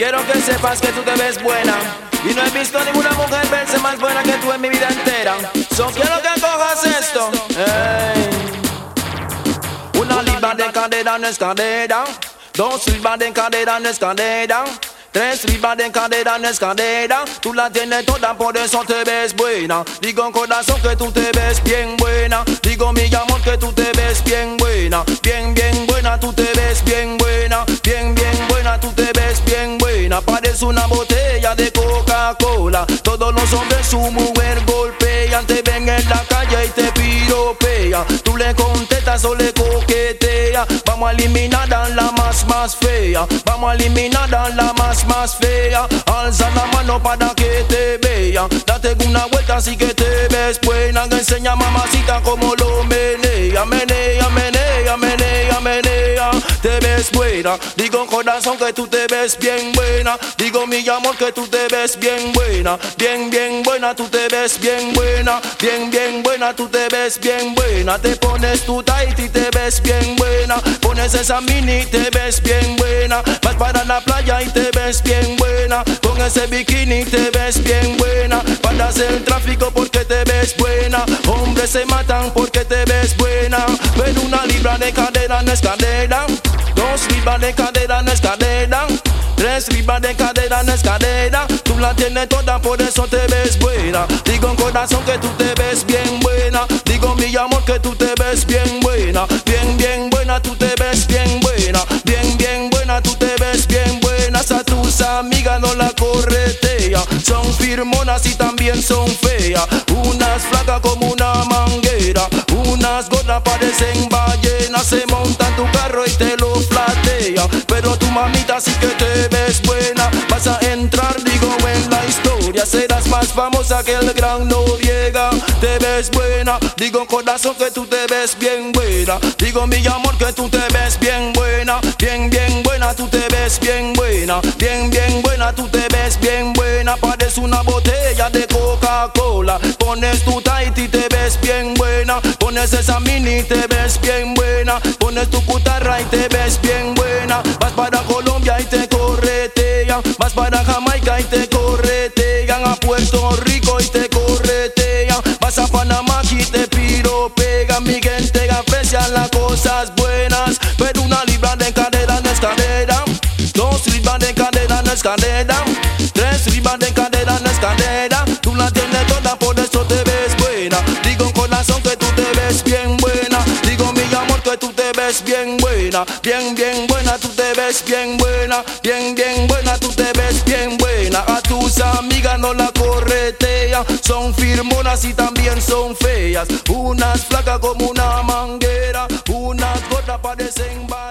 Quiero que sepas que tú te ves buena y no he visto ninguna mujer verse más buena que tú en mi vida entera. So quiero que cojas esto. Hey. Una libra de cadera no es cadera. 2 libras de cadera no es cadera. 3 libras de cadera no es cadera. Tú la tienes toda, por eso te ves buena. Digo corazón que tú te ves bien buena. Digo mi amor que tú te ves bien buena. Bien, bien buena, tú te ves bien buena. Bien, bien buena, tú te ves bien buena. Parece una botella de Coca-Cola. Todos los hombres su mujer golpean. Te ven en la calle y te piropean. Tú le contestas o le coqueteas. Vamos a eliminar a la más fea. Vamos a eliminar a la más fea. Alza la mano para que te vean. Date una vuelta así que te ves buena. Enseña mamacita como lo menea. Menea, menea, menea, menea. Te ves buena. Digo corazón que tú te ves bien buena. Digo mi amor que tú te ves bien buena. Bien, bien buena, tú te ves bien buena. Bien, bien buena, tú te ves bien buena. Te pones tu tight y te ves bien buena. Pones esa mini y te ves bien buena. Vas para la playa y te ves bien buena. Con ese bikini te ves bien buena. Paras el tráfico porque te ves buena. Hombres se matan porque te ves buena. Pero una libra de cadera no es cadera. 2 libras de cadera no es cadera. 3 libras de cadera no es cadera. Tú la tienes toda, por eso te ves buena. Digo en corazón que tú te ves bien buena. Digo mi amor que tú te ves bien buena. Bien, bien buena, tú te ves bien buena. Bien, bien buena, tú te ves bien buena. A tus amigas no la corretea. Son firmonas y también son feas. Unas flacas como una manguera. Unas gordas parecen ballenas. Se montan tu carro y te lo flatea. Pero tu mamita sí que te ves buena. Vas a entrar, digo, en la historia. Serás más famosa que el gran Noriega. Te ves buena. Digo corazón que tú te ves bien buena. Digo mi amor que tú te ves bien buena. Bien, bien buena, tú te ves bien buena. Bien, bien buena, tú te ves bien buena. Parece una botella de Coca-Cola. Pones tu tight y te ves bien buena. Pones esa mini y te ves bien buena. Pones tu cutarra y te ves bien buena. Vas para Colombia y te corretean. Vas para Jamaica y te corretean. A Puerto Rico y te corretean. Vas a Panamá y te piropean. Mi gente aprecia las cosas buenas. Pero una libra de cadera no es cadera. 2 libras de cadera no es cadera. 3 libras de cadera no es cadera. Tú la tienes toda, por eso te ves buena. Digo corazón que tú te ves bien buena. Digo mi amor que tú te ves bien buena. Bien, bien buena, tú te ves bien buena. Bien, bien buena, tú te ves bien buena. A tus amigas no la corretea. Son firmonas y también son feas. Unas flacas como una manguera. Unas gordas parecen